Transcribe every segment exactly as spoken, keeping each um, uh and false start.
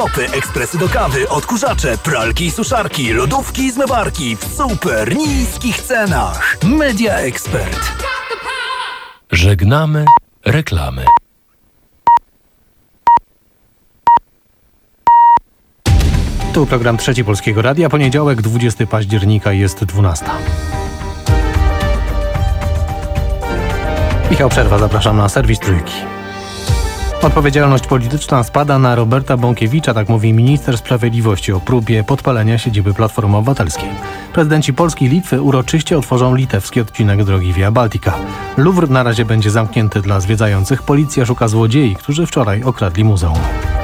laptopy, ekspresy do kawy, odkurzacze, pralki i suszarki, lodówki i zmywarki w super niskich cenach. Media Expert. Żegnamy reklamy. Tu program Trzeci Polskiego Radia. Poniedziałek, dwudziestego października, jest dwunasta. Michał Przerwa, zapraszam na serwis Trójki. Odpowiedzialność polityczna spada na Roberta Bąkiewicza, tak mówi minister sprawiedliwości o próbie podpalenia siedziby Platformy Obywatelskiej. Prezydenci Polski i Litwy uroczyście otworzą litewski odcinek drogi Via Baltica. Louvre na razie będzie zamknięty dla zwiedzających. Policja szuka złodziei, którzy wczoraj okradli muzeum.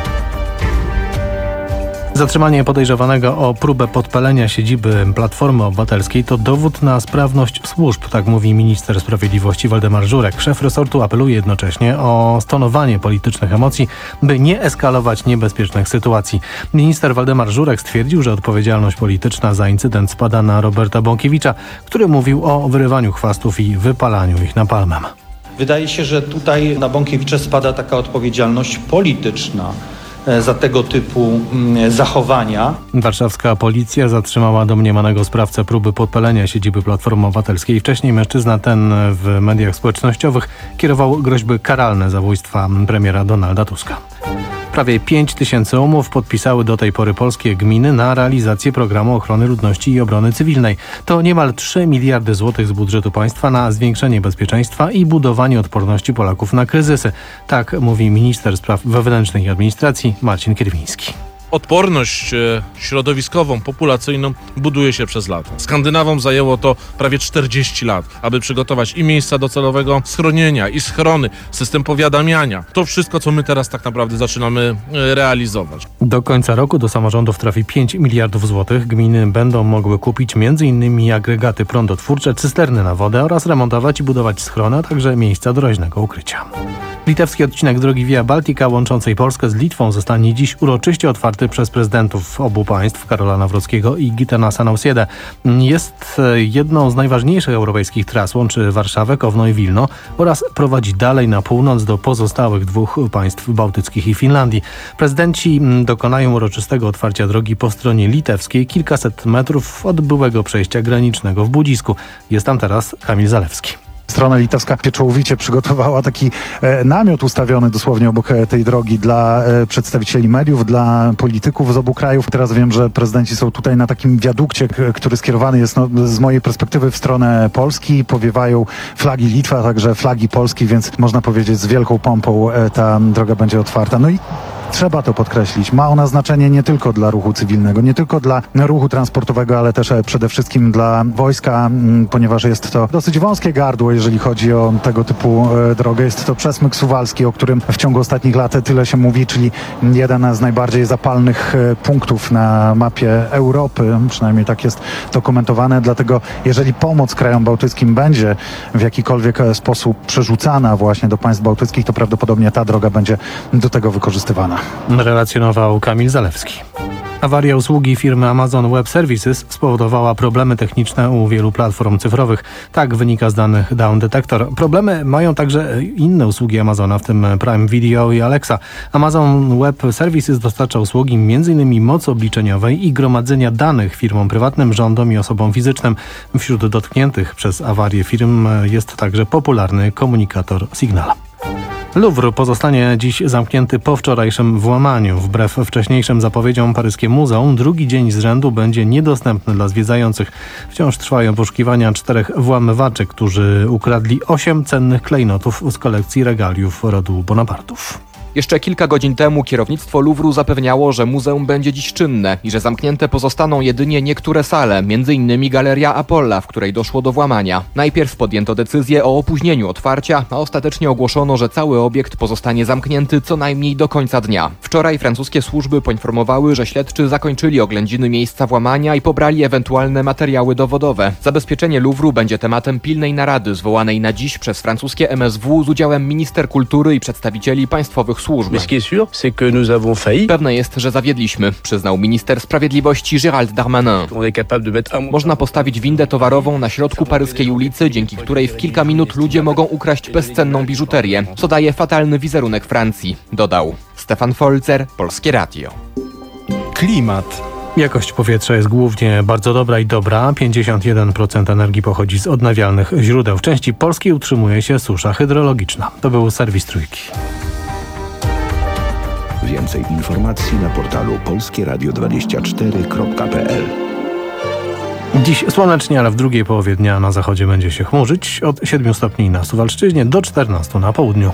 Zatrzymanie podejrzewanego o próbę podpalenia siedziby Platformy Obywatelskiej to dowód na sprawność służb, tak mówi minister sprawiedliwości Waldemar Żurek. Szef resortu apeluje jednocześnie o stonowanie politycznych emocji, by nie eskalować niebezpiecznych sytuacji. Minister Waldemar Żurek stwierdził, że odpowiedzialność polityczna za incydent spada na Roberta Bąkiewicza, który mówił o wyrywaniu chwastów i wypalaniu ich napalmem. Wydaje się, że tutaj na Bąkiewicza spada taka odpowiedzialność polityczna za tego typu zachowania. Warszawska policja zatrzymała domniemanego sprawcę próby podpalenia siedziby Platformy Obywatelskiej. Wcześniej mężczyzna ten w mediach społecznościowych kierował groźby karalne zabójstwa premiera Donalda Tuska. Prawie pięć tysięcy umów podpisały do tej pory polskie gminy na realizację programu ochrony ludności i obrony cywilnej. To niemal trzy miliardy złotych z budżetu państwa na zwiększenie bezpieczeństwa i budowanie odporności Polaków na kryzysy. Tak mówi minister spraw wewnętrznych i administracji Marcin Kierwiński. Odporność środowiskową, populacyjną buduje się przez lata. Skandynawom zajęło to prawie czterdzieści lat, aby przygotować i miejsca docelowego schronienia, i schrony, system powiadamiania. To wszystko, co my teraz tak naprawdę zaczynamy realizować. Do końca roku do samorządów trafi pięć miliardów złotych. Gminy będą mogły kupić między innymi agregaty prądotwórcze, cysterny na wodę oraz remontować i budować schrony, a także miejsca doraźnego ukrycia. Litewski odcinek drogi Via Baltica łączącej Polskę z Litwą zostanie dziś uroczyście otwarty przez prezydentów obu państw, Karola Nawrockiego i Gitenasa Nausjedę. Jest jedną z najważniejszych europejskich tras, łączy Warszawę, Kowno i Wilno oraz prowadzi dalej na północ do pozostałych dwóch państw bałtyckich i Finlandii. Prezydenci dokonają uroczystego otwarcia drogi po stronie litewskiej, kilkaset metrów od byłego przejścia granicznego w Budzisku. Jest tam teraz Kamil Zalewski. Strona litewska pieczołowicie przygotowała taki e, namiot ustawiony dosłownie obok e, tej drogi dla e, przedstawicieli mediów, dla polityków z obu krajów. Teraz wiem, że prezydenci są tutaj na takim wiadukcie, k- który skierowany jest no, z mojej perspektywy w stronę Polski. Powiewają flagi Litwy, a także flagi Polski, więc można powiedzieć z wielką pompą e, ta droga będzie otwarta. No i trzeba to podkreślić. Ma ona znaczenie nie tylko dla ruchu cywilnego, nie tylko dla ruchu transportowego, ale też przede wszystkim dla wojska, ponieważ jest to dosyć wąskie gardło, jeżeli chodzi o tego typu drogę. Jest to przesmyk suwalski, o którym w ciągu ostatnich lat tyle się mówi, czyli jeden z najbardziej zapalnych punktów na mapie Europy. Przynajmniej tak jest dokumentowane. Dlatego jeżeli pomoc krajom bałtyckim będzie w jakikolwiek sposób przerzucana właśnie do państw bałtyckich, to prawdopodobnie ta droga będzie do tego wykorzystywana. Relacjonował Kamil Zalewski. Awaria usługi firmy Amazon Web Services spowodowała problemy techniczne u wielu platform cyfrowych. Tak wynika z danych Down Detector. Problemy mają także inne usługi Amazona, w tym Prime Video i Alexa. Amazon Web Services dostarcza usługi m in mocy obliczeniowej i gromadzenia danych firmom prywatnym, rządom i osobom fizycznym. Wśród dotkniętych przez awarię firm jest także popularny komunikator Signal. Louvre pozostanie dziś zamknięty po wczorajszym włamaniu. Wbrew wcześniejszym zapowiedziom, paryskie muzeum drugi dzień z rzędu będzie niedostępne dla zwiedzających. Wciąż trwają poszukiwania czterech włamywaczy, którzy ukradli osiem cennych klejnotów z kolekcji regaliów rodu Bonapartów. Jeszcze kilka godzin temu kierownictwo Louvru zapewniało, że muzeum będzie dziś czynne i że zamknięte pozostaną jedynie niektóre sale, między innymi Galeria Apolla, w której doszło do włamania. Najpierw podjęto decyzję o opóźnieniu otwarcia, a ostatecznie ogłoszono, że cały obiekt pozostanie zamknięty co najmniej do końca dnia. Wczoraj francuskie służby poinformowały, że śledczy zakończyli oględziny miejsca włamania i pobrali ewentualne materiały dowodowe. Zabezpieczenie Louvru będzie tematem pilnej narady zwołanej na dziś przez francuskie M S W z udziałem minister kultury i przedstawicieli państwowych służb. Pewne jest, że zawiedliśmy, przyznał minister sprawiedliwości Gérald Darmanin. Można postawić windę towarową na środku paryskiej ulicy, dzięki której w kilka minut ludzie mogą ukraść bezcenną biżuterię, co daje fatalny wizerunek Francji, dodał. Stefan Folzer, Polskie Radio. Klimat. Jakość powietrza jest głównie bardzo dobra i dobra. pięćdziesiąt jeden procent energii pochodzi z odnawialnych źródeł. W części polskiej utrzymuje się susza hydrologiczna. To był serwis Trójki. Więcej informacji na portalu polskie radio dwadzieścia cztery kropka p l. Dziś słonecznie, ale w drugiej połowie dnia na zachodzie będzie się chmurzyć. Od siedmiu stopni na Suwalszczyźnie do czternastu na południu.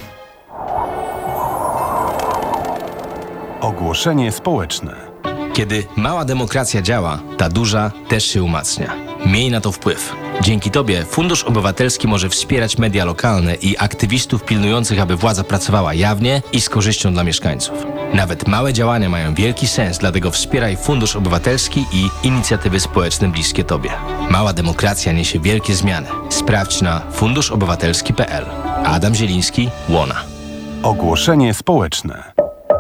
Ogłoszenie społeczne. Kiedy mała demokracja działa, ta duża też się umacnia. Miej na to wpływ. Dzięki Tobie Fundusz Obywatelski może wspierać media lokalne i aktywistów pilnujących, aby władza pracowała jawnie i z korzyścią dla mieszkańców. Nawet małe działania mają wielki sens, dlatego wspieraj Fundusz Obywatelski i inicjatywy społeczne bliskie Tobie. Mała demokracja niesie wielkie zmiany. Sprawdź na fundusz obywatelski kropka p l. Adam Zieliński, Łona. Ogłoszenie społeczne.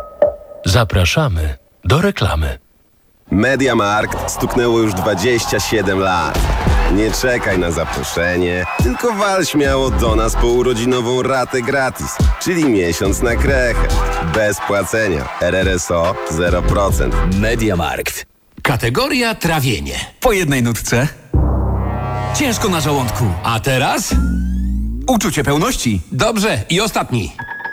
Zapraszamy do reklamy. MediaMarkt stuknęło już dwadzieścia siedem lat. Nie czekaj na zaproszenie, tylko wal śmiało do nas po urodzinową ratę gratis, czyli miesiąc na krechę. Bez płacenia. R R S O zero procent. MediaMarkt. Kategoria trawienie. Po jednej nutce. Ciężko na żołądku. A teraz? Uczucie pełności. Dobrze. I ostatni.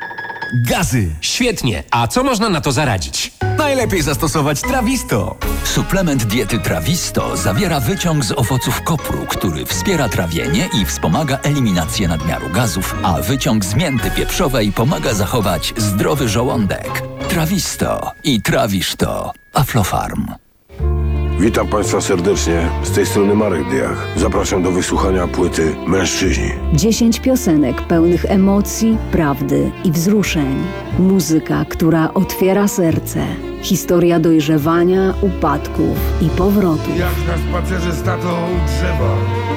Gazy. Świetnie. A co można na to zaradzić? Najlepiej zastosować Trawisto. Suplement diety Trawisto zawiera wyciąg z owoców kopru, który wspiera trawienie i wspomaga eliminację nadmiaru gazów, a wyciąg z mięty pieprzowej pomaga zachować zdrowy żołądek. Trawisto i trawisz to. Aflofarm. Witam Państwa serdecznie, z tej strony Marek Dyach. Zapraszam do wysłuchania płyty Mężczyźni. Dziesięć piosenek pełnych emocji, prawdy i wzruszeń. Muzyka, która otwiera serce. Historia dojrzewania, upadków i powrotu. Jak na spacerze z tatą u drzewa.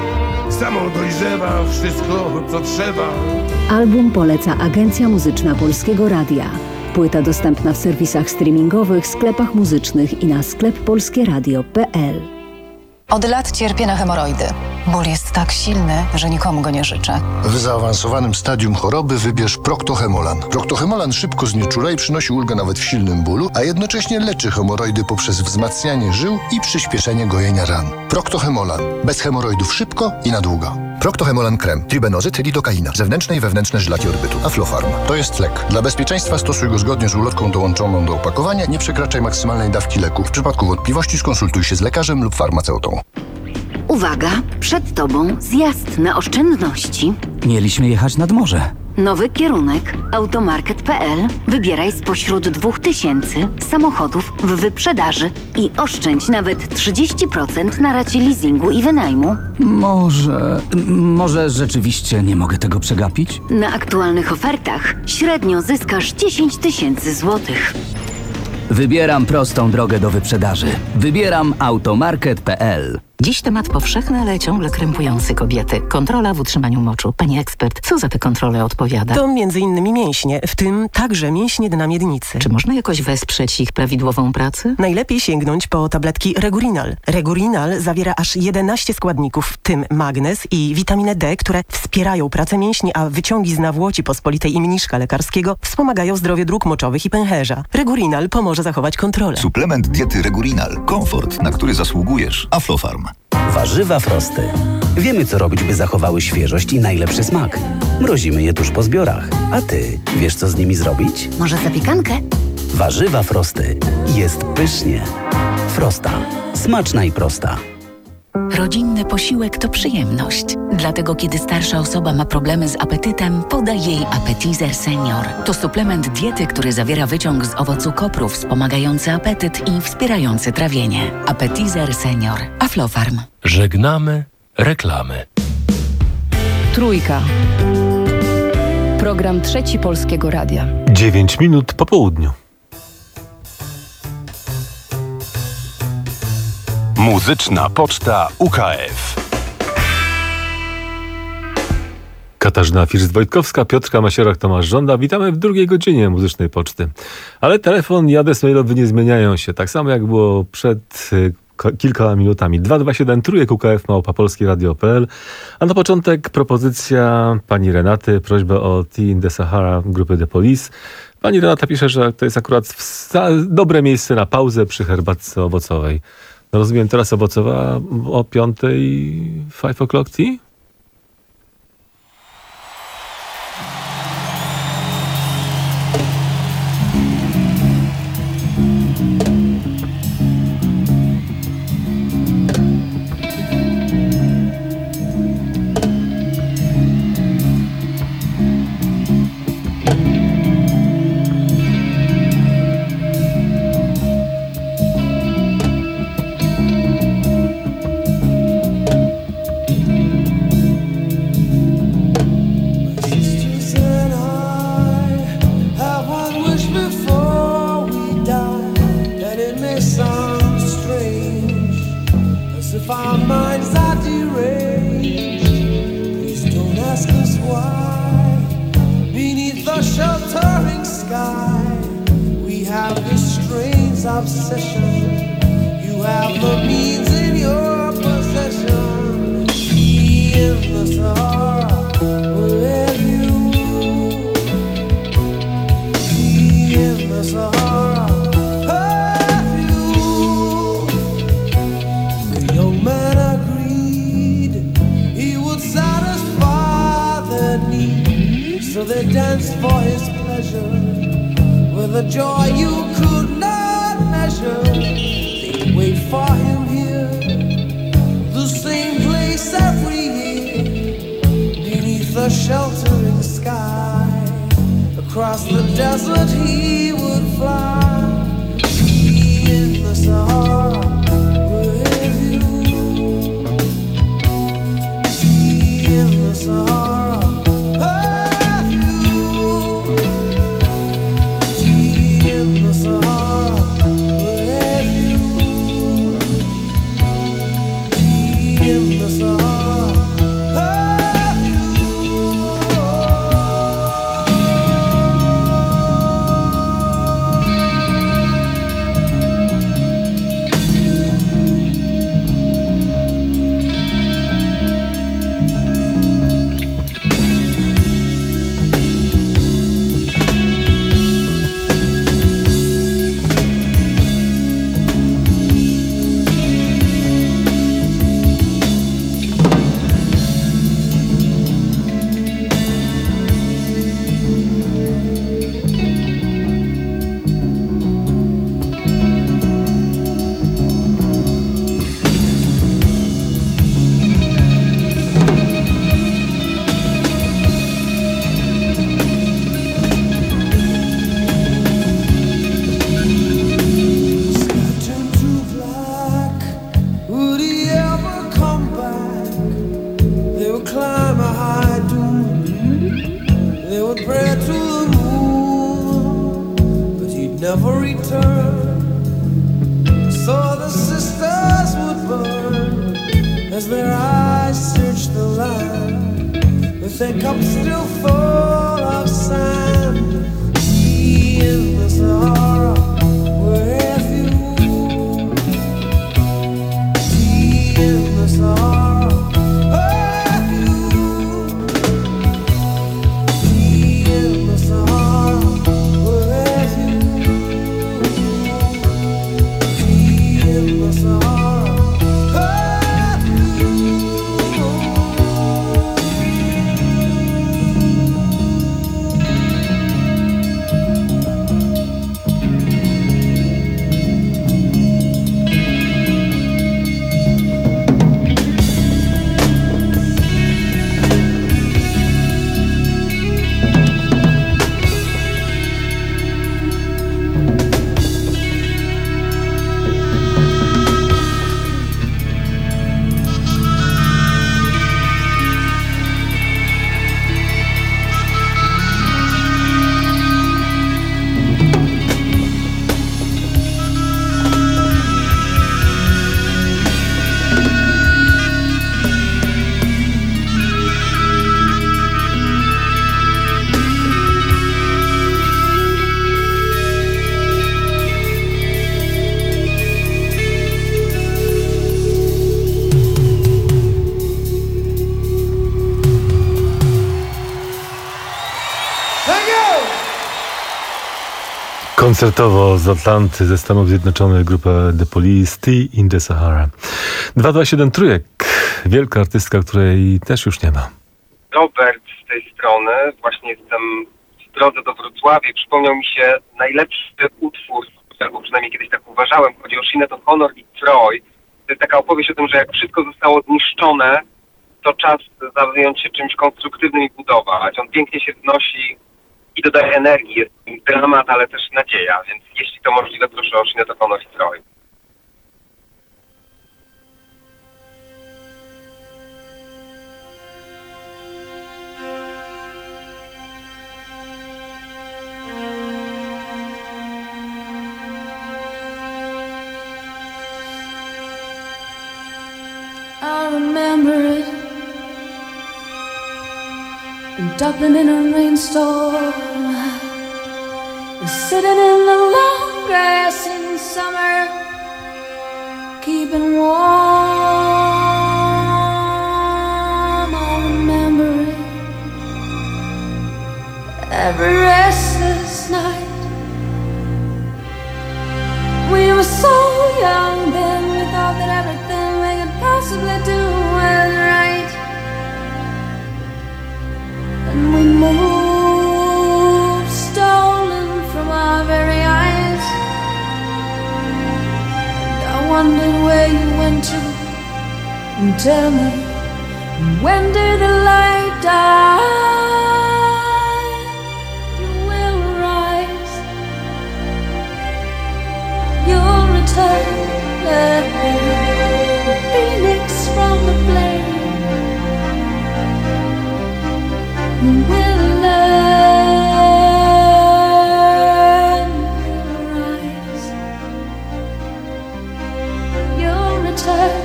Samo dojrzewa wszystko, co trzeba. Album poleca Agencja Muzyczna Polskiego Radia. Płyta dostępna w serwisach streamingowych, sklepach muzycznych i na sklep polskie radio kropka p l. Od lat cierpię na hemoroidy. Ból jest tak silny, że nikomu go nie życzę. W zaawansowanym stadium choroby wybierz Proctohemolan. Proctohemolan szybko znieczula i przynosi ulgę nawet w silnym bólu, a jednocześnie leczy hemoroidy poprzez wzmacnianie żył i przyspieszenie gojenia ran. Proctohemolan. Bez hemoroidów szybko i na długo. Proctohemolan krem. Tribenozyt, lidokaina. Zewnętrzne i wewnętrzne żylaki odbytu. Aflofarm. To jest lek. Dla bezpieczeństwa stosuj go zgodnie z ulotką dołączoną do opakowania. Nie przekraczaj maksymalnej dawki leku. W przypadku wątpliwości skonsultuj się z lekarzem lub farmaceutą. Uwaga, przed Tobą zjazd na oszczędności. Mieliśmy jechać nad morze. Nowy kierunek automarket kropka p l. Wybieraj spośród dwóch tysięcy samochodów w wyprzedaży i oszczędź nawet trzydzieści procent na racie leasingu i wynajmu. Może... może rzeczywiście nie mogę tego przegapić? Na aktualnych ofertach średnio zyskasz dziesięć tysięcy złotych. Wybieram prostą drogę do wyprzedaży. Wybieram automarket kropka p l. Dziś temat powszechny, ale ciągle krępujący kobiety. Kontrola w utrzymaniu moczu. Pani ekspert, co za te kontrole odpowiada? To między innymi mięśnie, w tym także mięśnie dna miednicy. Czy można jakoś wesprzeć ich prawidłową pracę? Najlepiej sięgnąć po tabletki Regurinal. Regurinal zawiera aż jedenaście składników, w tym magnez i witaminę D, które wspierają pracę mięśni, a wyciągi z nawłoci pospolitej i mniszka lekarskiego wspomagają zdrowie dróg moczowych i pęcherza. Regurinal pomoże zachować kontrolę. Suplement diety Regurinal. Komfort, na który zasługujesz. Aflofarm. Warzywa Frosty. Wiemy, co robić, by zachowały świeżość i najlepszy smak. Mrozimy je tuż po zbiorach. A ty wiesz, co z nimi zrobić? Może zapiekankę? Warzywa Frosty. Jest pysznie. Frosta. Smaczna i prosta. Rodzinny posiłek to przyjemność. Dlatego kiedy starsza osoba ma problemy z apetytem, podaj jej Appetizer Senior. To suplement diety, który zawiera wyciąg z owocu kopru wspomagający apetyt i wspierający trawienie. Appetizer Senior. Aflofarm. Żegnamy reklamy. Trójka. Program Trzeci Polskiego Radia. dziewięć minut po południu. Muzyczna Poczta U K F. Katarzyna First-Wojtkowska, Piotrka Masierak, Tomasz Żąda. Witamy w drugiej godzinie Muzycznej Poczty. Ale telefon i adres mailowy nie zmieniają się. Tak samo jak było przed y, kilkoma minutami. dwa dwa siedem trójek U K F małpa polskie radio kropka p l. A na początek propozycja pani Renaty, prośba o Tea in the Sahara grupy The Police. Pani Renata pisze, że to jest akurat wsta- dobre miejsce na pauzę przy herbatce owocowej. No rozumiem, teraz owocowa o piątej, five o'clock tea? If our minds are deranged, please don't ask us why. Beneath the sheltering sky, we have this strange obsession. You have the means in your possession. Be in the Sahara, where you be in the Sahara. Man agreed he would satisfy their need, so they danced for his pleasure with a joy you could not measure. They wait for him here, the same place every year, beneath the sheltering sky. Across the desert he would fly, he in the Sahara. Sahara, have you? Tea in the Sahara, have you? Tea in the Sahara, have you? Never return, so the sisters would burn as their eyes searched the land with their cups still full of sand. Tea in the Sahara, where have you? Tea in the Sahara, have you? Tea in the Sahara, where have you? In the Sahara, have you? koncertowo z Atlanty, ze Stanów Zjednoczonych, grupę The Police, Tea in the Sahara. dwieście dwadzieścia siedem Trójek, wielka artystka, której też już nie ma. Robert z tej strony, właśnie jestem w drodze do Wrocławia i przypomniał mi się najlepszy utwór, albo przynajmniej kiedyś tak uważałem, chodzi o Sinead O'Connor i Troy. To jest taka opowieść o tym, że jak wszystko zostało zniszczone, to czas zająć się czymś konstruktywnym i budować. On pięknie się wznosi i dodaje energii. Jest dramat, ale też nadzieja, więc jeśli to możliwe, proszę o Sinead O'Connor i Troy. I remember it in Dublin in a rainstorm, sitting in the long grass in summer, keeping warm. I remember it every restless night. We were so young then, we thought that everything we could possibly do was right. And we moved, stolen from our very eyes. And I wondered where you went to. And tell me, when did the light die? You will rise, you'll return, the phoenix from the flame. You will learn, you'll rise, you'll return,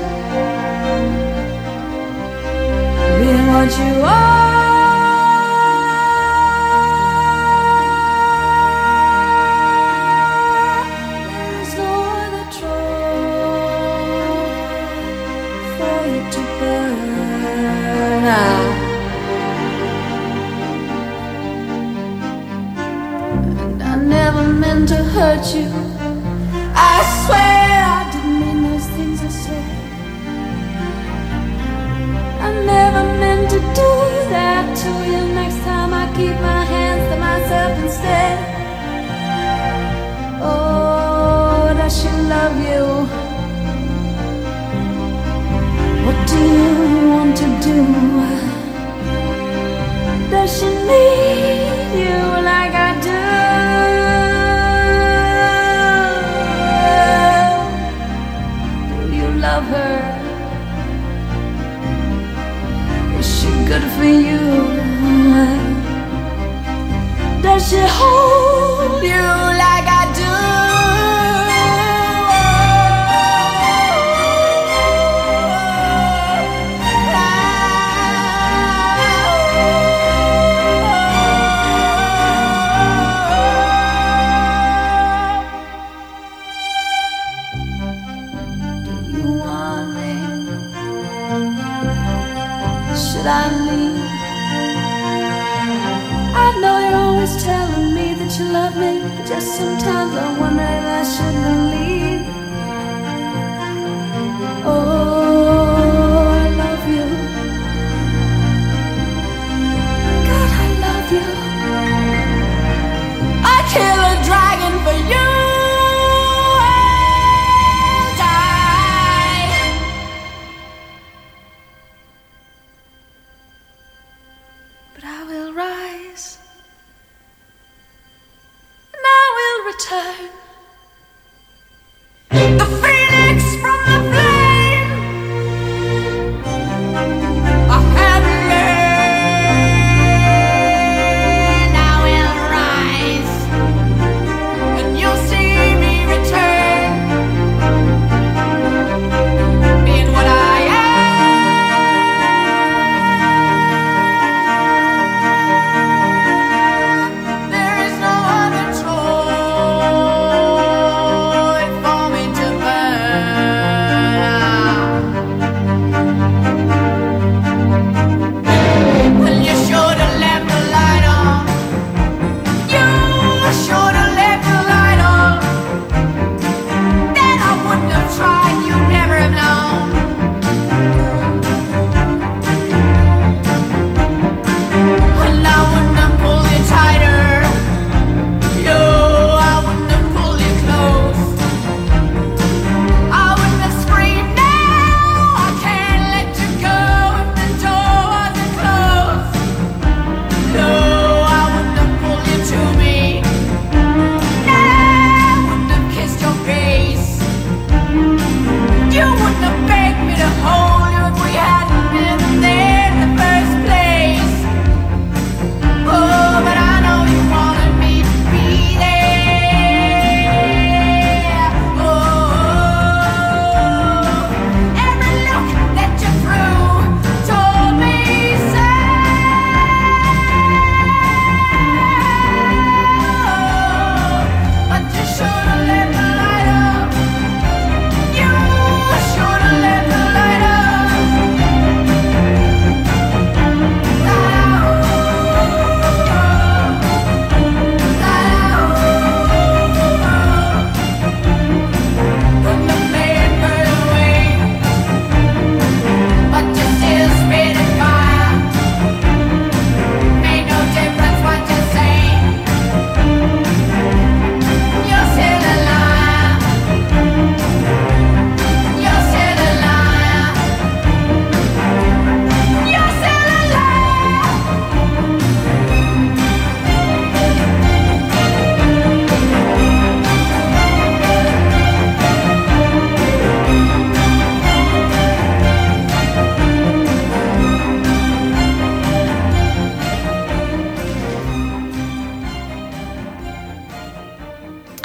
being what you are. There's no other Troy for you to burn out. I never meant to hurt you. I swear I didn't mean those things I said. I never meant to do that to you. Next time I keep my hands to myself instead. Oh, does she love you? What do you want to do? Does she need you like I do? Love her? Is she good for you? Does she hold you like I do? Should I leave? I know you're always telling me that you love me, but just sometimes I wonder if I should believe. Oh, I love you. God, I love you. I'd kill a dragon for you.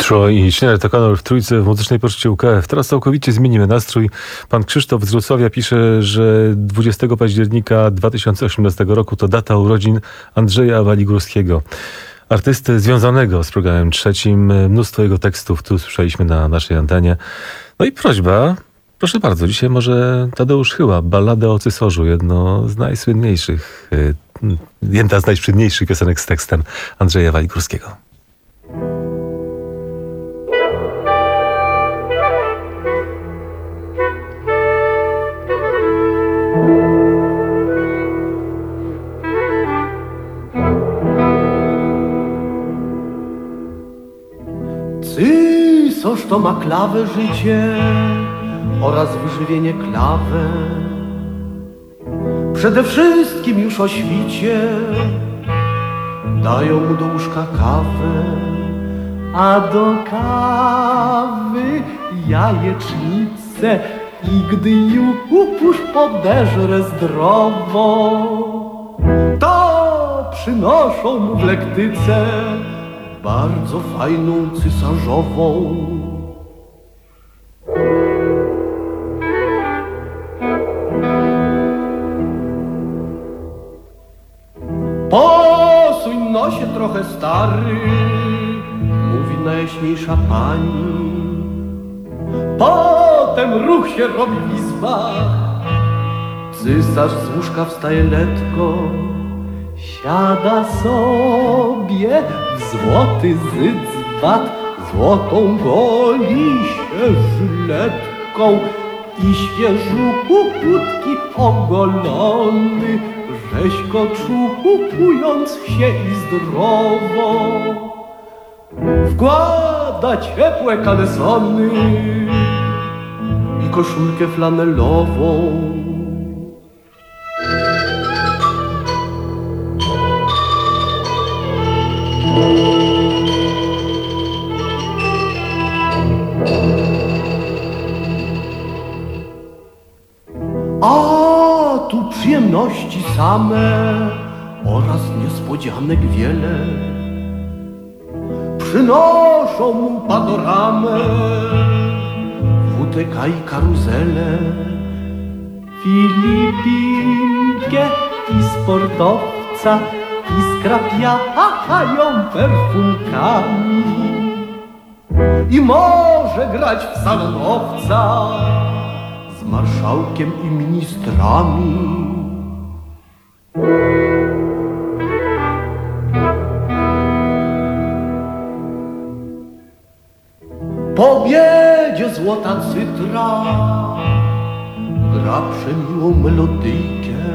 Troy i Sinead O'Connor w trójce w muzycznej poczcie U K F. Teraz całkowicie zmienimy nastrój. Pan Krzysztof z Wrocławia pisze, że dwudziestego października dwa tysiące osiemnastego roku to data urodzin Andrzeja Waligórskiego, artysty związanego z programem trzecim. Mnóstwo jego tekstów tu słyszeliśmy na naszej antenie. No i prośba, proszę bardzo, dzisiaj może Tadeusz Chyła, Ballada o Cysorzu, jedno z najsłynniejszych, jedna z najsłynniejszych piosenek z tekstem Andrzeja Waligórskiego. Cysosz to ma klawę życie oraz wyżywienie klawę. Przede wszystkim już o świcie dają mu do łóżka kawę, a do kawy jajecznicę. I gdy już podeżre zdrowo, to przynoszą mu w lektyce bardzo fajną cysarzową. Posuń nosie trochę stary, mówi najjaśniejsza pani. Potem ruch się robi w izbach, cysarz z łóżka wstaje letko, siada sobie w złoty zydzbat, złotą goli się żyletką i świeżutki ogolony, rzeźko czupując się i zdrowo wkłada ciepłe kalesony i koszulkę flanelową. A tu przyjemności same oraz niespodzianek wiele. Przynoszą mu panoramę, W T K i karuzelę, Filipinkę i sportowca i skrapiają perfumkami i może grać w salonowca z marszałkiem i ministrami. Po obiedzie złota cytra gra przemiłą melodyjkę.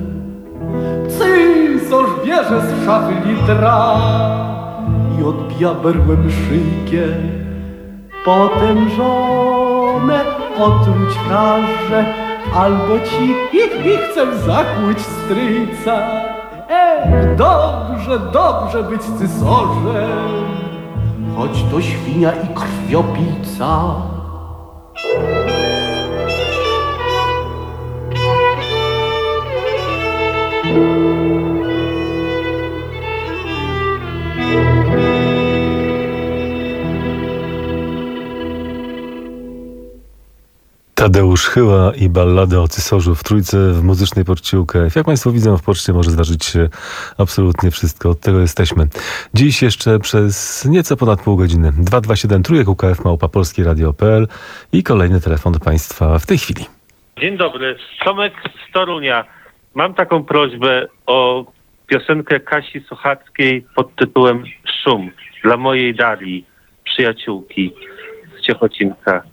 Cysarz bierze z szafy litra i odbija berłem szyjkę. Potem żonę otruć każe, albo ci i chcę zakłuć stryjca. Ech, dobrze, dobrze być cysorzem, choć to świnia i krwiopijca. Tadeusz Chyła i Ballada o Cysorzu w trójce w muzycznej poczcie U K F. Jak Państwo widzą, w poczcie może zdarzyć się absolutnie wszystko. Od tego jesteśmy. Dziś jeszcze przez nieco ponad pół godziny. dwa dwa siedem trójek U K F małpa polskie radio kropka p l i kolejny telefon do Państwa w tej chwili. Dzień dobry. Tomek z Torunia. Mam taką prośbę o piosenkę Kasi Sochackiej pod tytułem Szum dla mojej Darii, przyjaciółki z Ciechocinka.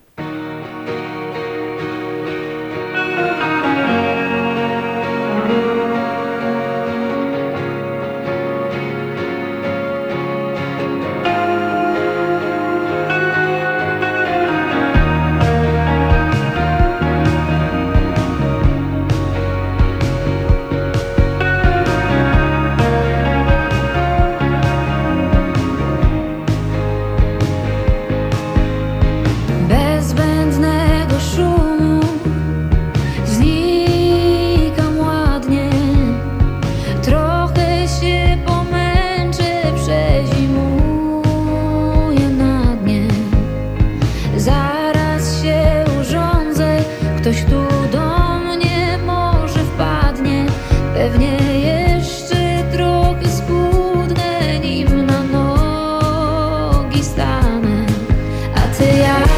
Bez Ktoś tu do mnie może wpadnie, pewnie jeszcze trochę schudnę, nim na nogi stanę. A ty jak?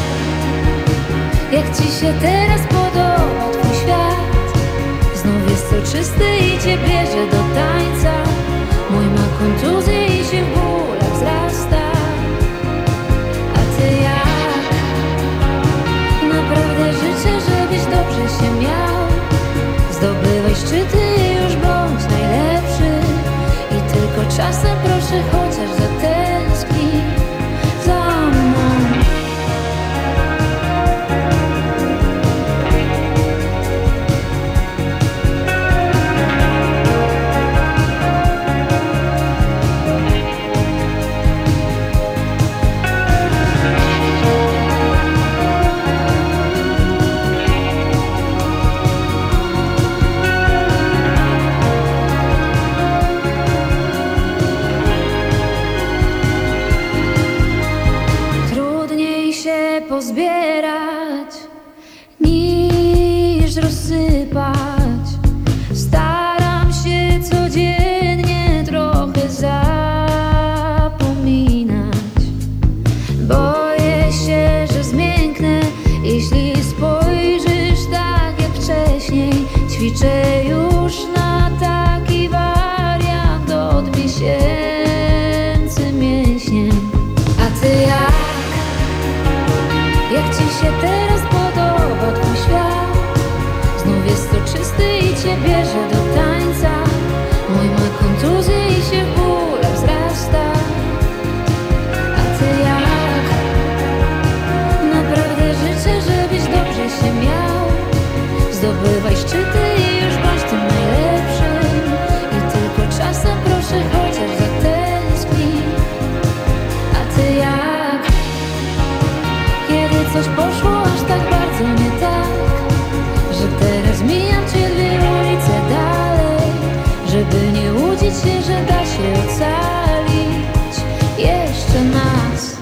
Jak ci się teraz podoba twój świat? Znów jest soczysty i cię bierze do tańca. Mój ma kontuzję i się w bólach wzrasta. A ty jak? Naprawdę życzę, żebyś dobrze się miał. Zdobywaj szczyty i już bądź najlepszy. I tylko czasem proszę chociaż zatęsknij za mną. Pozbierać niż rozsypać. Staram się codziennie trochę zapominać. Boję się, że zmięknę, jeśli spojrzysz tak jak wcześniej. Ćwiczę już na taki wariant od miesięcy mięśniem. A ty jak? Jak ci się teraz podoba twój świat? Znów jest soczysty i cię bierze do tańca. Mój ma kontuzję i się w bólach wzrasta. A ty jak? Naprawdę życzę, żebyś dobrze się miał. Zdobywaj szczyty i już bądź tym najlepszym. I tylko czasem proszę chociaż zatęsknij. A ty jak? Coś poszło aż tak bardzo nie tak, że teraz mijam cię dwie ulice dalej, żeby nie łudzić się, że da się ocalić jeszcze nas.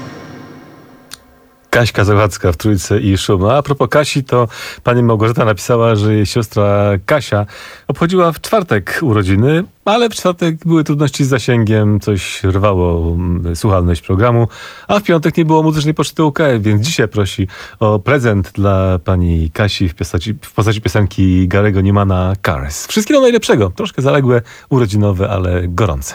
Kaśka Zawadzka w Trójce i Szum. A propos Kasi, to pani Małgorzata napisała, że jej siostra Kasia obchodziła w czwartek urodziny, ale w czwartek były trudności z zasięgiem, coś rwało słuchalność programu, a w piątek nie było muzycznej poczty U K F, więc dzisiaj prosi o prezent dla pani Kasi w postaci, w postaci piosenki Garego Newmana Cars. Wszystkiego najlepszego, troszkę zaległe, urodzinowe, ale gorące.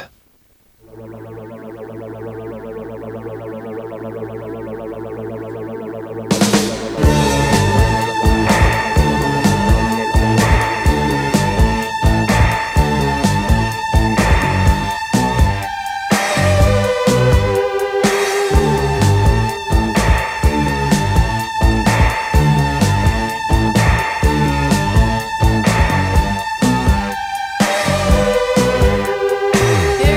Yeah.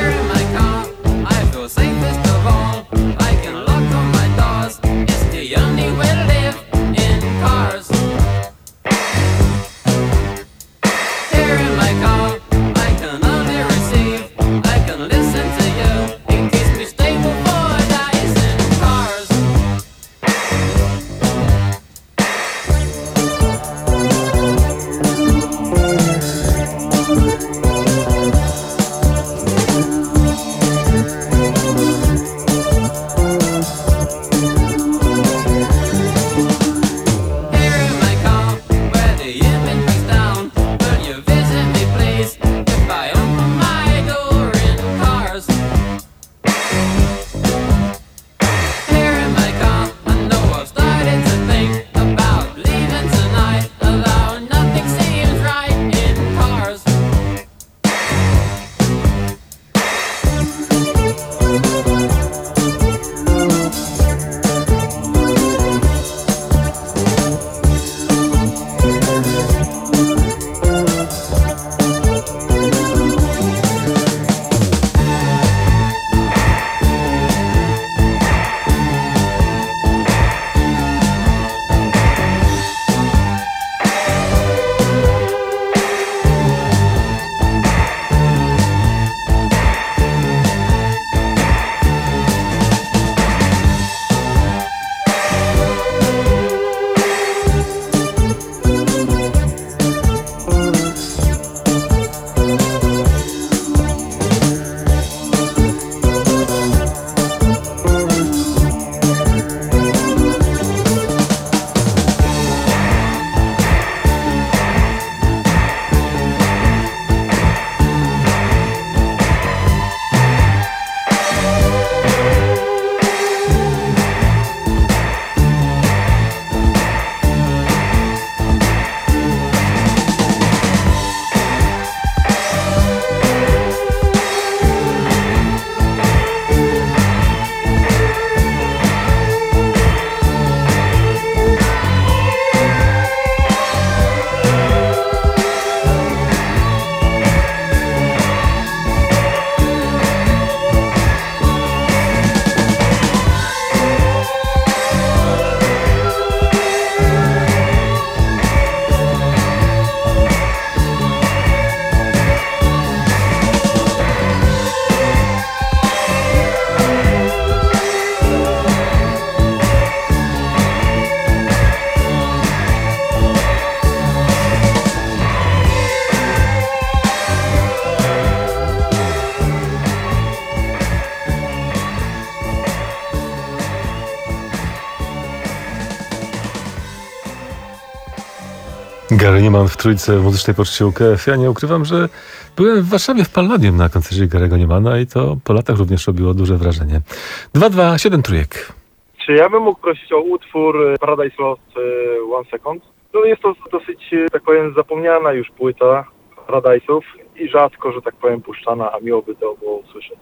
Gary Numan w trójce w muzycznej poczcie U K F. Ja nie ukrywam, że byłem w Warszawie w Palladium na koncercie Gary'ego Numana i to po latach również robiło duże wrażenie. dwa dwa siedem trójek. Czy ja bym mógł prosić o utwór Paradise Lost One Second? No jest to dosyć, tak powiem, zapomniana już płyta Paradise'ów i rzadko, że tak powiem, puszczana, a miło by to było usłyszeć.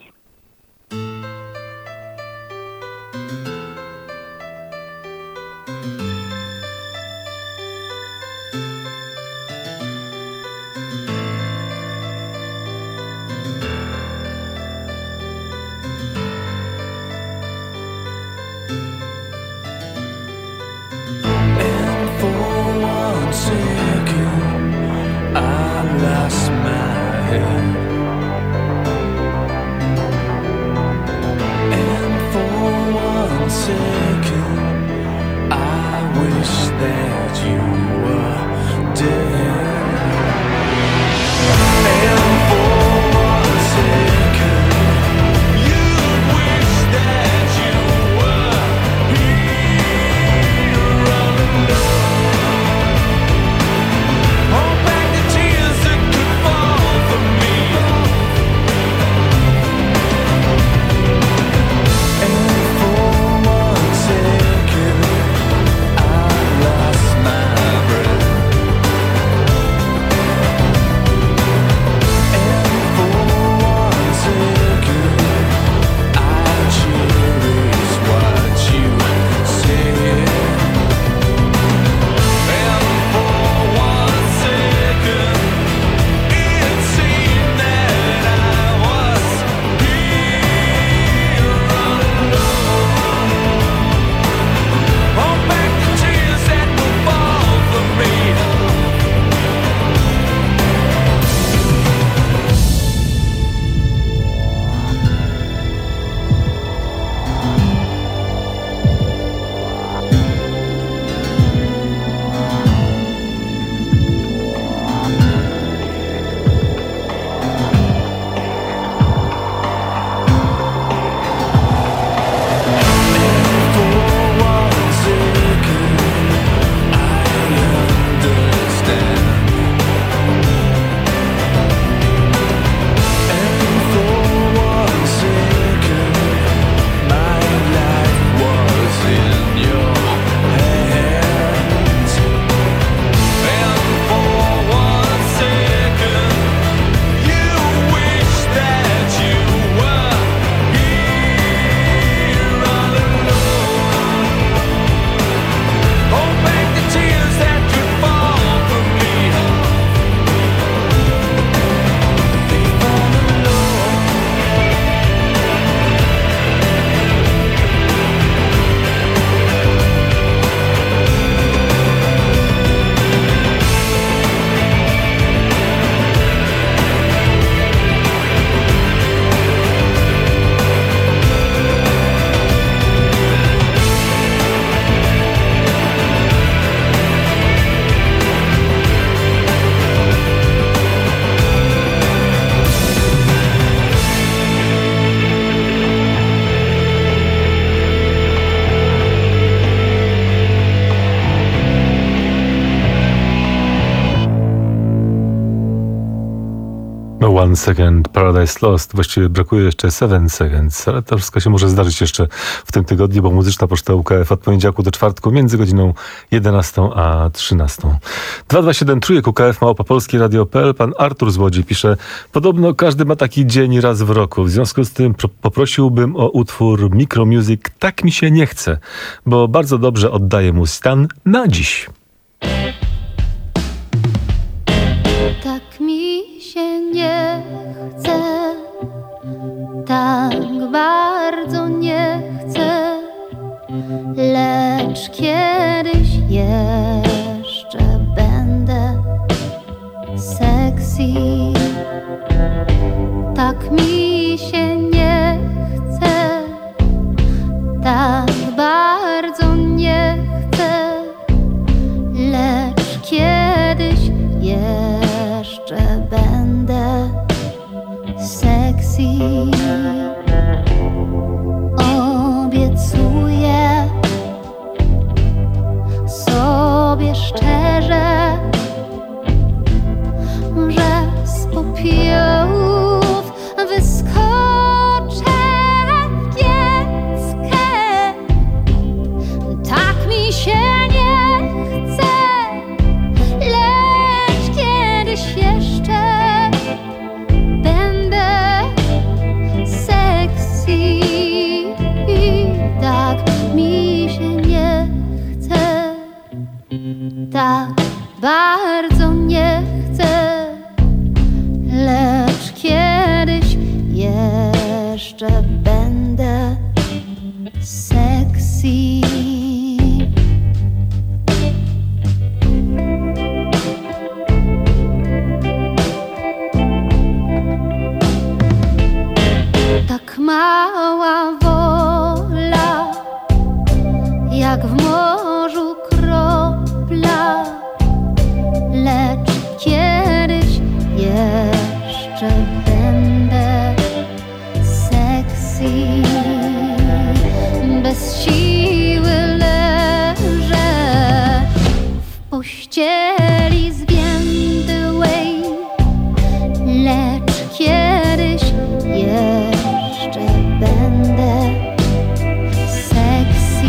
One Second, Paradise Lost. Właściwie brakuje jeszcze Seven Seconds, ale to wszystko się może zdarzyć jeszcze w tym tygodniu, bo muzyczna poczta U K F od poniedziałku do czwartku między godziną jedenastą a trzynastą. dwa dwa siedem trójek U K F małpa polskie radio kropka p l. Pan Artur z Łodzi pisze: podobno każdy ma taki dzień raz w roku. W związku z tym pro- poprosiłbym o utwór Micro Music Tak mi się nie chce, bo bardzo dobrze oddaje mu stan na dziś. Tak mi się nie chce, tak bardzo nie chcę, lecz kiedyś jeszcze będę sexy. Tak mi się nie chce, tak bardzo nie chcę, lecz kiedyś jeszcze będę sexy. Obiecuję sobie szczerze, tak bardzo nie chcę, lecz kiedyś jeszcze będę sexy. Tak mała wola, jak w morzu kropla, lecz kiedyś jeszcze będę sexy. Bez siły leżę w pościeli zgiętej, lecz kiedyś jeszcze będę sexy.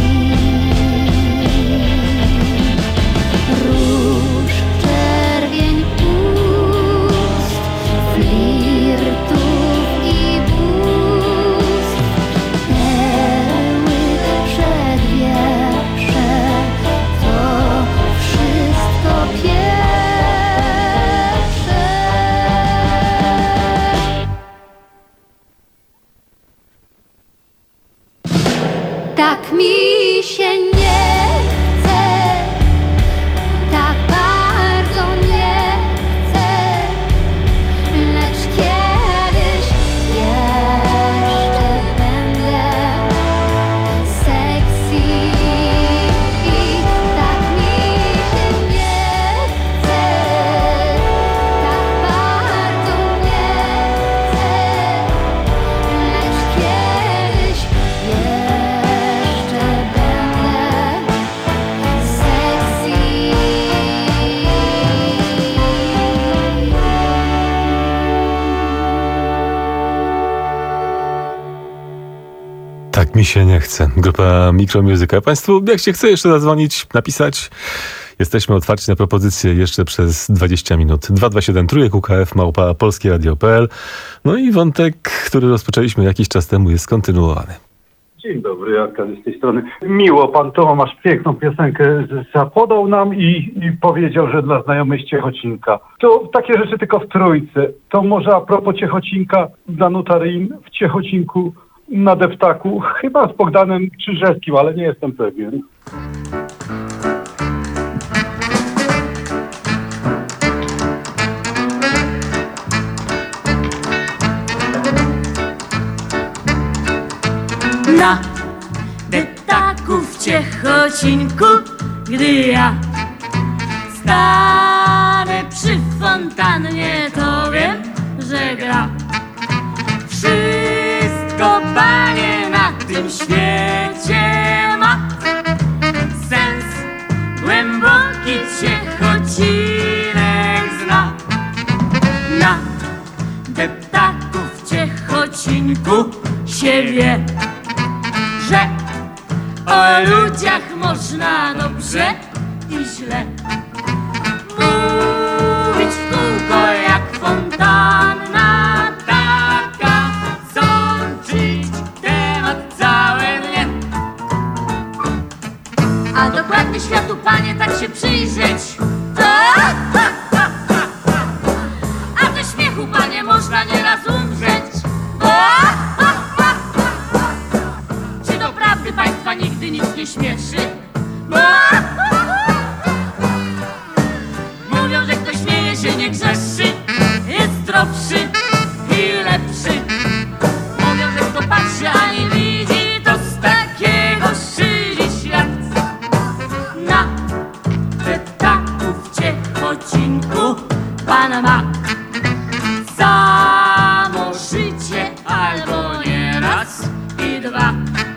Róż czerwień ust, flirtów i bóstw, perły przedwieprze, to wszystko pieprze. Tak mi się nie chce, tak bardzo nie chcę, lecz kiedyś jeszcze będę sexy. Tak mi się nie chce, tak bardzo nie chcę, lecz kiedyś jeszcze będę sexy. Tak mi się nie chce. Grupa Mikromuzyka. Państwu, jak się chce jeszcze zadzwonić, napisać, jesteśmy otwarci na propozycje jeszcze przez dwadzieścia minut. dwa dwa siedem trójek U K F małpa polskie radio kropka p l. No i wątek, który rozpoczęliśmy jakiś czas temu, jest kontynuowany. Dzień dobry, Arkady z tej strony. Miło, pan Tomasz piękną piosenkę zapodał nam i, i powiedział, że dla znajomych z Ciechocinka. To takie rzeczy tylko w Trójce. To może a propos Ciechocinka, Danuta Rym w Ciechocinku na deptaku, chyba z Bogdanem Czyżewskim, ale nie jestem pewien. Na deptaku w Ciechocinku, gdy ja stanę przy fontannie, to wiem, że gra. Wszystko, panie, na tym świecie ma sens, głęboki Ciechocinek zna. Na deptaku w Ciechocinku się wie, że o ludziach można dobrze i źle mówić w kółko jak fontanna taka, sączyć temat całe dnie. A dokładnie światu, panie, tak się przyjrzeć, to a ze śmiechu, panie, można nieraz umrzeć. Czy doprawdy państwa nigdy nic nie śmieszy? Mówią, że kto śmieje się nie grzeszy, jest zdrowszy i lepszy. Mówią, że kto patrzy, a nie widzi, to z takiego szydzi świat. Na deptaku w Ciechocinku pan ma samo życie, albo nie raz i dwa.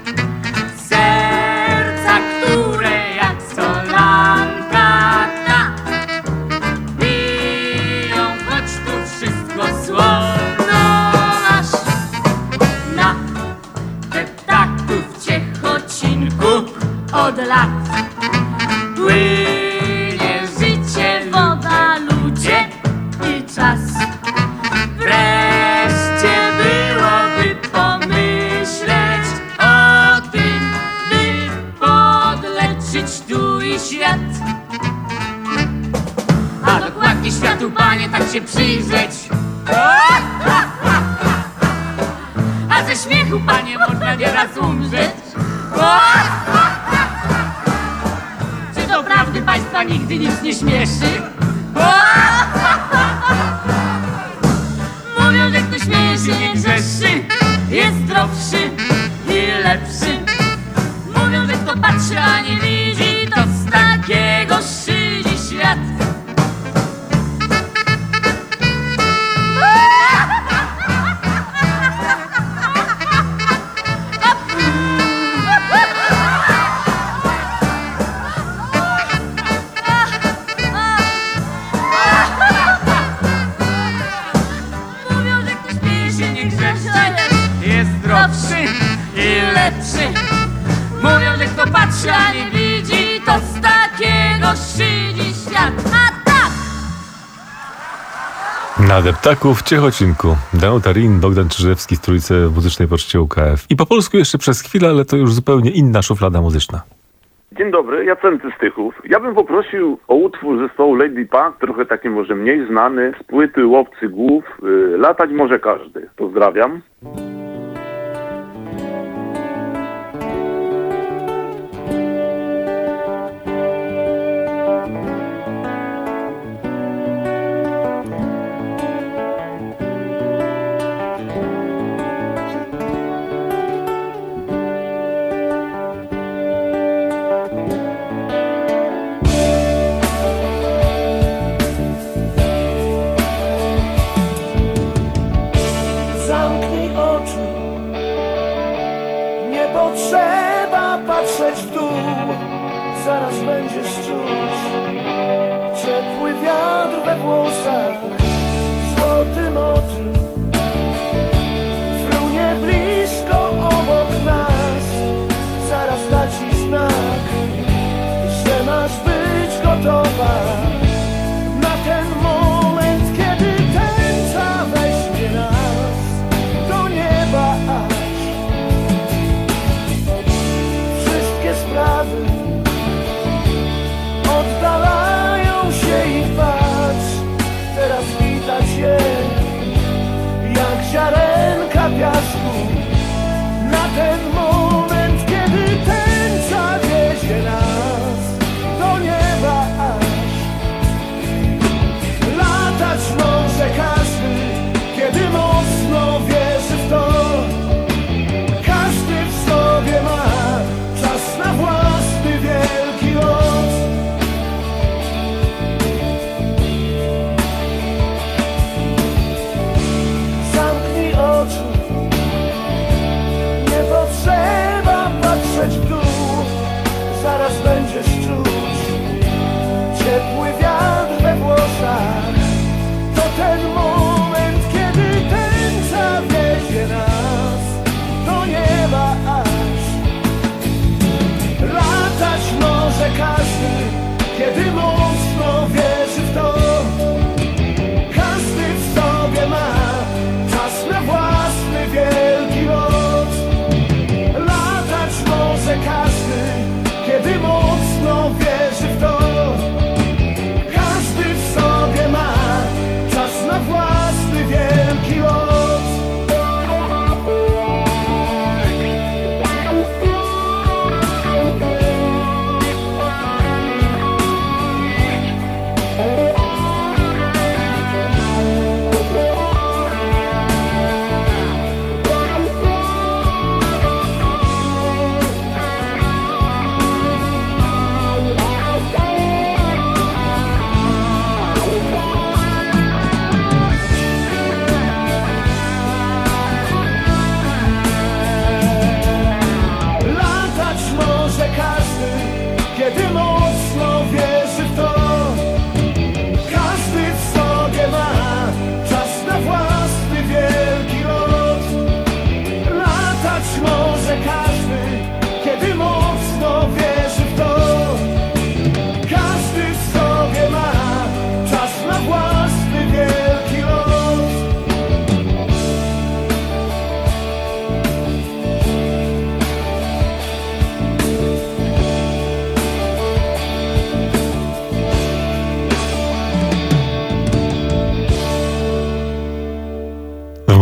Serca, które jak solanka ta biją, choć tu wszystko słowno masz. Na deptaku w Ciechocinku od lat płynie życie, woda, ludzie i ładnie światu, panie, tak się przyjrzeć. A ze śmiechu, panie, można nieraz umrzeć. Czy doprawdy państwa nigdy nic nie śmieszy? Mówią, że kto śmieje się nie grzeszy, jest zdrowszy i lepszy. Mówią, że kto patrzy, a nie widzi, to z takiego szydzi świat. Zdrowszy i lepszy. Mówią, że kto patrzy, a nie widzi, to z takiego szydzi świat. A tak! Na deptaku w Ciechocinku. Danuta Rin, Bogdan Czyżewski z Trójcy w Muzycznej Poczcie U K F. I po polsku jeszcze przez chwilę, ale to już zupełnie inna szuflada muzyczna. Dzień dobry, ja Centy Stychów. Ja bym poprosił o utwór zespołu Lady Punk, trochę taki może mniej znany, z płyty Łowcy Głów. Yy, latać może każdy. Pozdrawiam. Zamknij oczy, nie potrzeba patrzeć w dół, zaraz będziesz czuć ciepły wiatr we włosach, złoty motyl frunie blisko obok nas, zaraz da ci znak, że masz być gotowa na ten moment, kiedy tęcza weźmie nas do nieba aż. Wszystkie sprawy oddalają się i patrz, teraz widać je jak ziarenka piasku. Na ten moment, kiedy tęcza wiezie nas do nieba aż. Latać może każdy, kiedy mocno wierzy w to. Każdy w sobie ma czas na własny wielki los. Zamknij oczy, nie potrzeba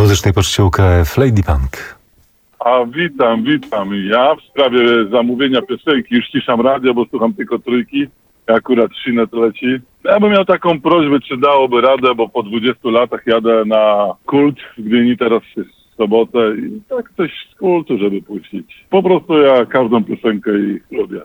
muzycznej poczcie U K F Lady Punk. A witam, witam. Ja w sprawie zamówienia piosenki już ciszam radio, bo słucham tylko trójki. Akurat Shinet leci. Ja bym miał taką prośbę, czy dałoby radę, bo po dwudziestu latach jadę na Kult w Gdyni, teraz jest sobotę i tak coś z Kultu, żeby puścić. Po prostu ja każdą piosenkę i lubię.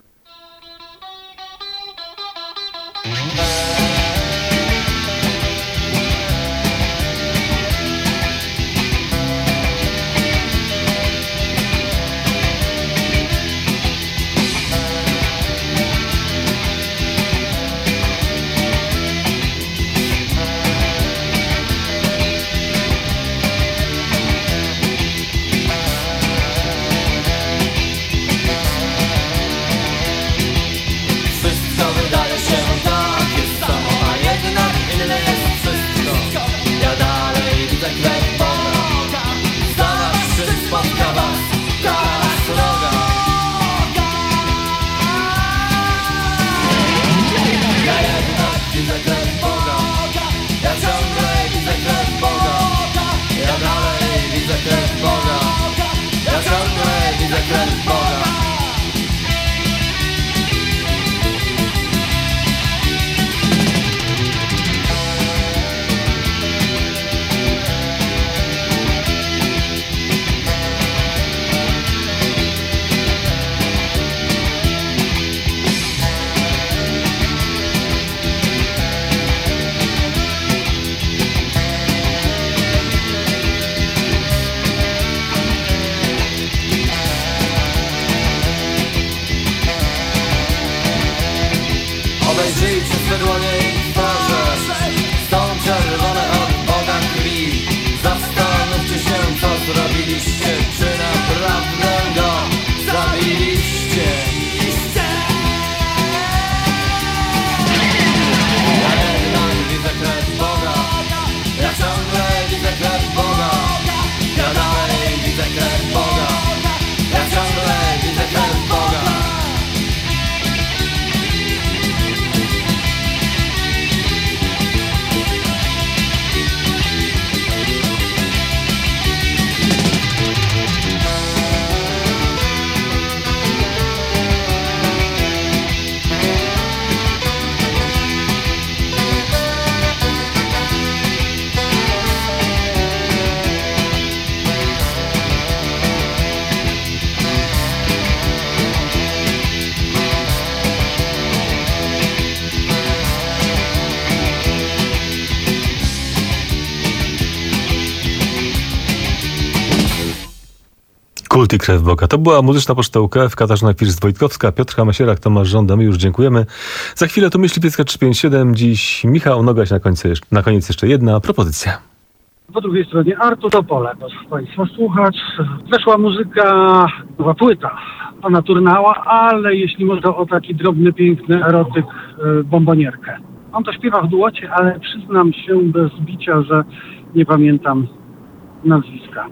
Kult i krew Boga. To była muzyczna poczta U K F, Katarzyna First-Wojtkowska, Piotr Masierak, Tomasz Żąda. My już dziękujemy. Za chwilę to Myśli Pieska trzysta pięćdziesiąt siedem. Dziś Michał Nogaś, na, końcu, na koniec jeszcze jedna propozycja. Po drugiej stronie Artur Topole, proszę Państwa słuchać. Weszła muzyka, nowa płyta pana Turnała, ale jeśli można o taki drobny, piękny erotyk, y, bombonierkę. On to śpiewa w duecie, ale przyznam się bez bicia, że nie pamiętam nazwiska.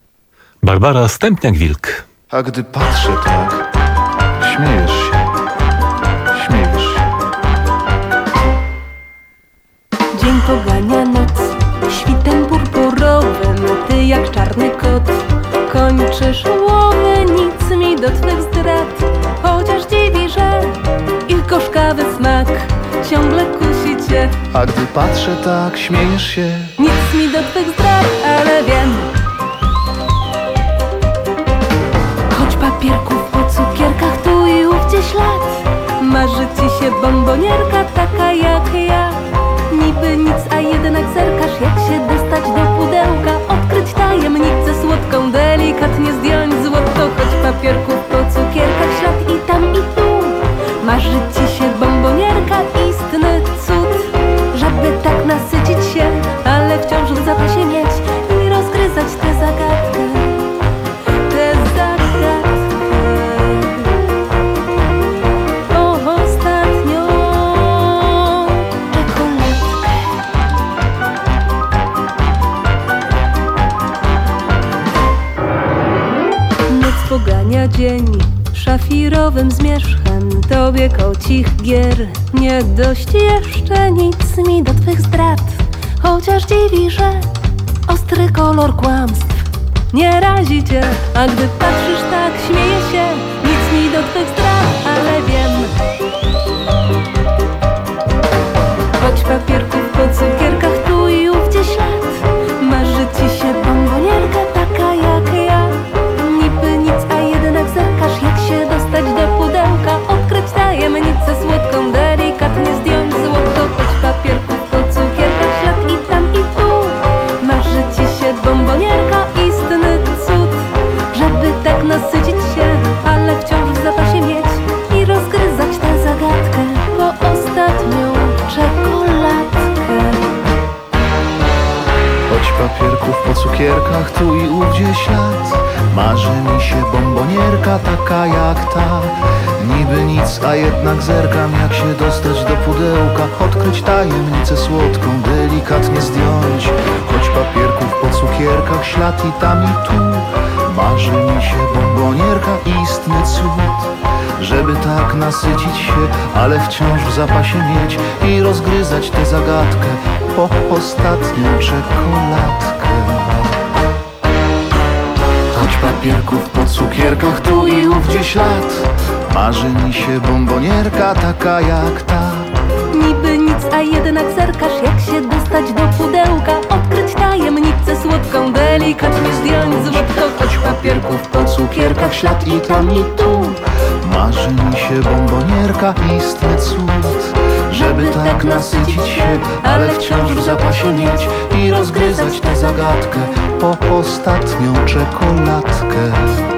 Barbara Stępniak-Wilk. A gdy patrzę tak, śmiejesz się, śmiejesz się. Dzień pogania noc, świtem purpurowym, ty jak czarny kot kończysz łowę, nic mi do twych zdrad, chociaż dziwi, że ich gorzkawy smak ciągle kusi cię. A gdy patrzę tak, śmiejesz się, nic mi do twych zdrad, ale wiem, choć papierków po cukierkach tu i ówdzie ślad, marzy ci się bombonierka taka jak ja. Niby nic, a jednak zerkasz, jak się dostać do pudełka, odkryć tajemnicę słodką, delikatnie zdjąć złotko, choć papierków po cukierkach ślad i tam i tu. Marzy ci się bombonierka, istny cud, żeby tak nasycić się, ale wciąż w zapasie mieć i rozgryzać tę zagadkę, tę zagadkę. O, ostatnią czekoladkę. Noc pogania dzień szafirowym zmierzchem, tobie kocich gier nie dość jeszcze, nic mi do twych zdrad, chociaż dziwi, że ostry kolor kłamstw nie razi cię, a gdy patrzysz tak, śmieję się. Nic mi do twych zdrad, ale wiem. Choć papierków po cukierkach tu i ówdzie ślad, marzy ci się bombonierka taka jak ja. Niby nic, a jednak zerkasz, jak się dostać do pudełka, odkryć tajemnicę słodką, delikatnie zdjąć złotko. Choć papierków po cukierkach ślad i tam i tu, marzy ci się bombonierka, istny cud. Żeby tak nasycić się, ale wciąż w zapasie mieć i rozgryzać tę zagadkę po ostatnią czekoladkę. Choć papierków po cukierkach tu i ówdzie ślad, marzy mi się bombonierka taka jak ta. Niby nic, a jednak zerkam, jak się dostać do pudełka, odkryć tajemnicę słodką, delikatnie zdjąć. Choć papierków po cukierkach ślad i tam i tu, marzy mi się bombonierka, istny cud. Żeby tak nasycić się, ale wciąż w zapasie mieć i rozgryzać tę zagadkę po ostatnią czekoladkę. Choć papierków po cukierkach tu i ówdzie ślad, marzy mi się bombonierka taka jak ta. Niby nic, a jednak zerkasz, jak się dostać do pudełka, odkryć tajemnicę słodką, delikatnie zdjąć złotko. Choć papierków po cukierkach ślad i tam i tu, marzy mi się bombonierka, istny cud. Żeby tak nasycić się, ale wciąż w zapasie mieć i rozgryzać tę zagadkę po ostatnią czekoladkę.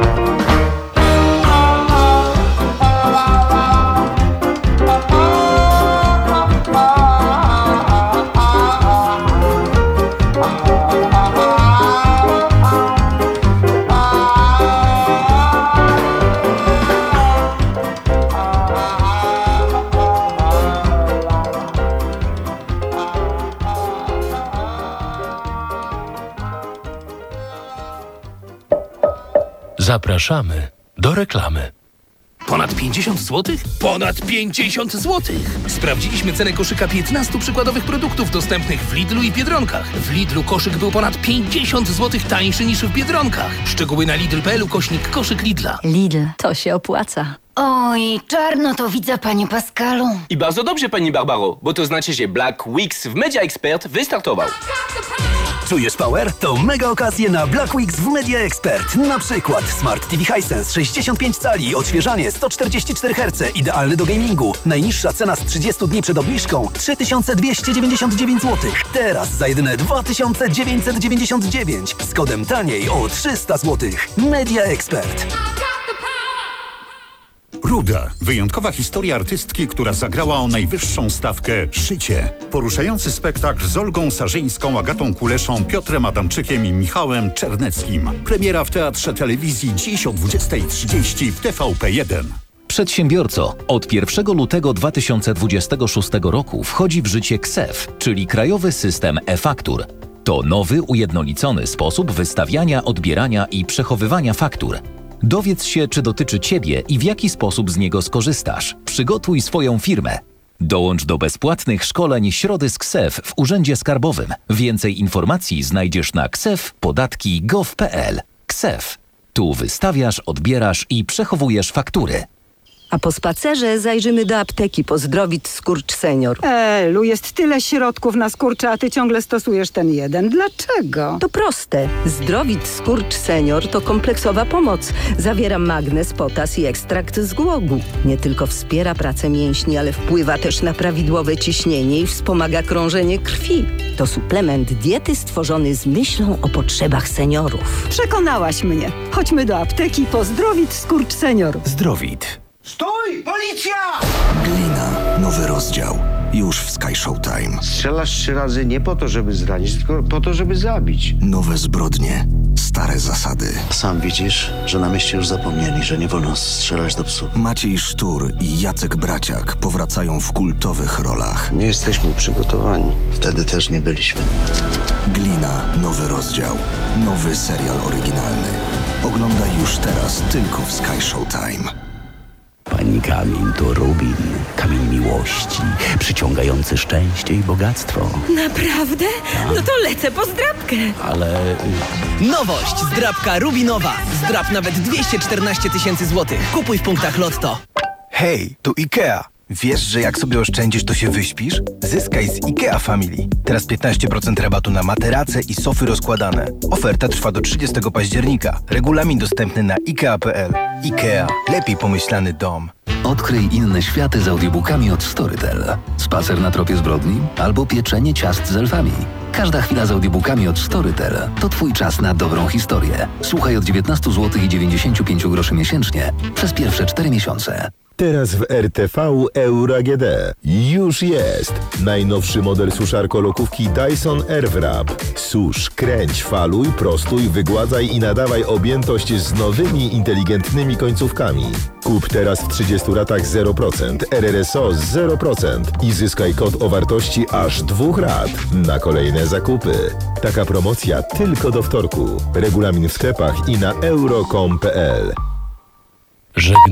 Zapraszamy do reklamy. Ponad pięćdziesiąt złotych? Ponad pięćdziesiąt złotych! Sprawdziliśmy cenę koszyka piętnastu przykładowych produktów dostępnych w Lidlu i Biedronkach. W Lidlu koszyk był ponad pięćdziesiąt złotych tańszy niż w Biedronkach. Szczegóły na lidl kropka p l ukośnik koszyk Lidla. Lidl, to się opłaca. Oj, czarno to widzę, panie Pascalu. I bardzo dobrze, pani Barbaro, bo to znaczy, że Black Weeks w Media Expert wystartował. Czujesz power? To mega okazje na Black Weeks w Media Expert. Na przykład Smart T V Hisense sześćdziesiąt pięć cali, odświeżanie sto czterdzieści cztery herce, idealny do gamingu. Najniższa cena z trzydziestu dni przed obniżką trzy tysiące dwieście dziewięćdziesiąt dziewięć złotych. Teraz za jedyne dwa tysiące dziewięćset dziewięćdziesiąt dziewięć. Z kodem taniej o trzysta złotych. Media Expert. Ruda. Wyjątkowa historia artystki, która zagrała o najwyższą stawkę szycie. Poruszający spektakl z Olgą Sarzyńską, Agatą Kuleszą, Piotrem Adamczykiem i Michałem Czerneckim. Premiera w Teatrze Telewizji dziś o dwudziestej trzydzieści w T V P jeden. Przedsiębiorco, od pierwszego lutego dwa tysiące dwudziestego szóstego roku wchodzi w życie K S E F, czyli Krajowy System e-Faktur. To nowy, ujednolicony sposób wystawiania, odbierania i przechowywania faktur. Dowiedz się, czy dotyczy Ciebie i w jaki sposób z niego skorzystasz. Przygotuj swoją firmę. Dołącz do bezpłatnych szkoleń Środy z K S E F w Urzędzie Skarbowym. Więcej informacji znajdziesz na ksef podatki kropka gov kropka p l. K S E F. Tu wystawiasz, odbierasz i przechowujesz faktury. A po spacerze zajrzymy do apteki po Zdrowit Skurcz Senior. Elu, jest tyle środków na skurcze, a ty ciągle stosujesz ten jeden. Dlaczego? To proste. Zdrowit Skurcz Senior to kompleksowa pomoc. Zawiera magnez, potas i ekstrakt z głogu. Nie tylko wspiera pracę mięśni, ale wpływa też na prawidłowe ciśnienie i wspomaga krążenie krwi. To suplement diety stworzony z myślą o potrzebach seniorów. Przekonałaś mnie. Chodźmy do apteki po Zdrowit Skurcz Senior. Zdrowit. Stój! Policja! Glina. Nowy rozdział. Już w Sky Showtime. Strzelasz trzy razy nie po to, żeby zranić, tylko po to, żeby zabić. Nowe zbrodnie. Stare zasady. Sam widzisz, że na mieście już zapomnieli, że nie wolno strzelać do psów. Maciej Sztur i Jacek Braciak powracają w kultowych rolach. Nie jesteśmy przygotowani. Wtedy też nie byliśmy. Glina. Nowy rozdział. Nowy serial oryginalny. Oglądaj już teraz tylko w Sky Showtime. Poznań kamień to rubin, kamień miłości, przyciągający szczęście i bogactwo. Naprawdę? No to lecę po zdrabkę. Ale... Nowość! Zdrabka rubinowa. Zdrab nawet dwieście czternaście tysięcy złotych. Kupuj w punktach Lotto. Hej, tu IKEA. Wiesz, że jak sobie oszczędzisz, to się wyśpisz? Zyskaj z IKEA Family. Teraz piętnaście procent rabatu na materace i sofy rozkładane. Oferta trwa do trzydziestego października. Regulamin dostępny na ikea kropka p l. IKEA. Lepiej pomyślany dom. Odkryj inne światy z audiobookami od Storytel. Spacer na tropie zbrodni albo pieczenie ciast z elfami. Każda chwila z audiobookami od Storytel to twój czas na dobrą historię. Słuchaj od dziewiętnaście złotych i dziewięćdziesiąt pięć groszy miesięcznie przez pierwsze cztery miesiące. Teraz w R T V Euro A G D. Już jest! Najnowszy model suszarko-lokówki Dyson Airwrap. Susz, kręć, faluj, prostuj, wygładzaj i nadawaj objętość z nowymi, inteligentnymi końcówkami. Kup teraz w trzydziestu ratach zero procent, R R S O zero procent i zyskaj kod o wartości aż dwóch rat na kolejne zakupy. Taka promocja tylko do wtorku. Regulamin w sklepach i na euro kropka com kropka p l.